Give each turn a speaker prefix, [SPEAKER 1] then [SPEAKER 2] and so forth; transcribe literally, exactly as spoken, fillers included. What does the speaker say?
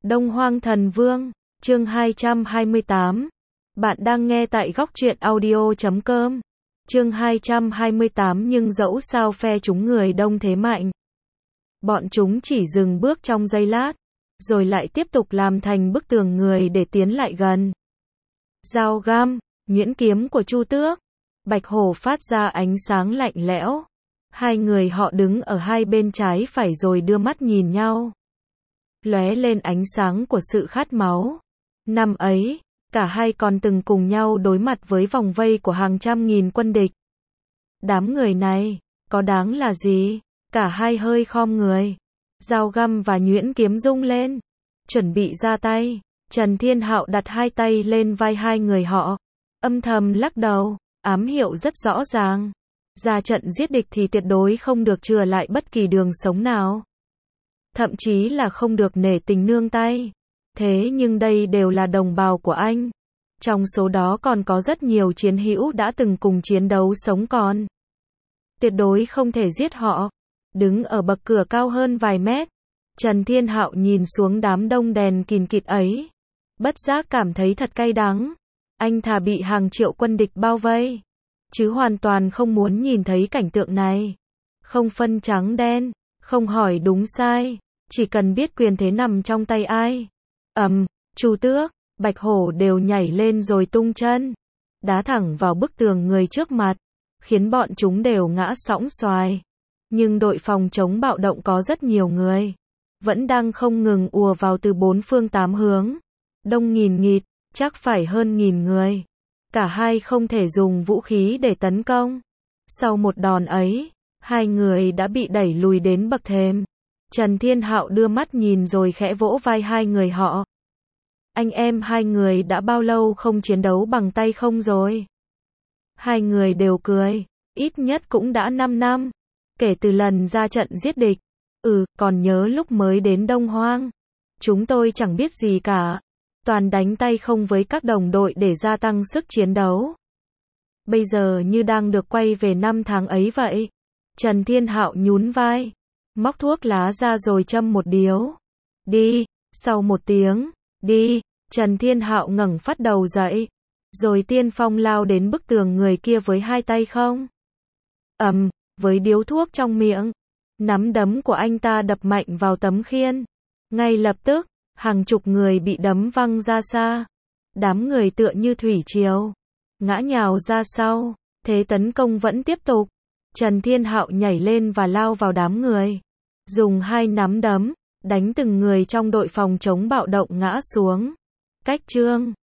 [SPEAKER 1] Đông Hoang Thần Vương, chương hai trăm hai mươi tám. Bạn đang nghe tại góc truyện audio chấm com. Chương hai trăm hai mươi tám. Nhưng dẫu sao phe chúng người đông thế mạnh, bọn chúng chỉ dừng bước trong giây lát, rồi lại tiếp tục làm thành bức tường người để tiến lại gần. Dao găm, nhuyễn kiếm của Chu Tước, Bạch Hổ phát ra ánh sáng lạnh lẽo. Hai người họ đứng ở hai bên trái phải rồi đưa mắt nhìn nhau, lóe lên ánh sáng của sự khát máu. Năm ấy, cả hai còn từng cùng nhau đối mặt với vòng vây của hàng trăm nghìn quân địch. Đám người này, có đáng là gì? Cả hai hơi khom người, dao găm và nhuyễn kiếm rung lên, chuẩn bị ra tay. Trần Thiên Hạo đặt hai tay lên vai hai người họ, âm thầm lắc đầu, ám hiệu rất rõ ràng. Ra trận giết địch thì tuyệt đối không được chừa lại bất kỳ đường sống nào, thậm chí là không được nể tình nương tay. Thế nhưng đây đều là đồng bào của anh. Trong số đó còn có rất nhiều chiến hữu đã từng cùng chiến đấu sống còn. Tuyệt đối không thể giết họ. Đứng ở bậc cửa cao hơn vài mét, Trần Thiên Hạo nhìn xuống đám đông đèn kìn kịt ấy, bất giác cảm thấy thật cay đắng. Anh thà bị hàng triệu quân địch bao vây, chứ hoàn toàn không muốn nhìn thấy cảnh tượng này. Không phân trắng đen, không hỏi đúng sai, chỉ cần biết quyền thế nằm trong tay ai. Ầm, um, Chu Tước, Bạch Hổ đều nhảy lên rồi tung chân, đá thẳng vào bức tường người trước mặt, khiến bọn chúng đều ngã sõng xoài. Nhưng đội phòng chống bạo động có rất nhiều người, vẫn đang không ngừng ùa vào từ bốn phương tám hướng. Đông nghìn nghịt, chắc phải hơn nghìn người. Cả hai không thể dùng vũ khí để tấn công. Sau một đòn ấy, hai người đã bị đẩy lùi đến bậc thềm. Trần Thiên Hạo đưa mắt nhìn rồi khẽ vỗ vai hai người họ. Anh em hai người đã bao lâu không chiến đấu bằng tay không rồi? Hai người đều cười, ít nhất cũng đã năm năm. Kể từ lần ra trận giết địch. Ừ, còn nhớ lúc mới đến Đông Hoang, chúng tôi chẳng biết gì cả, toàn đánh tay không với các đồng đội để gia tăng sức chiến đấu. Bây giờ như đang được quay về năm tháng ấy vậy. Trần Thiên Hạo nhún vai, móc thuốc lá ra rồi châm một điếu. Đi. Sau một tiếng, đi, Trần Thiên Hạo ngẩng phát đầu dậy, rồi tiên phong lao đến bức tường người kia với hai tay không. Ầm, um, với điếu thuốc trong miệng, nắm đấm của anh ta đập mạnh vào tấm khiên. Ngay lập tức, hàng chục người bị đấm văng ra xa. Đám người tựa như thủy triều, ngã nhào ra sau. Thế tấn công vẫn tiếp tục. Trần Thiên Hạo nhảy lên và lao vào đám người, dùng hai nắm đấm đánh từng người trong đội phòng chống bạo động ngã xuống. Cách chương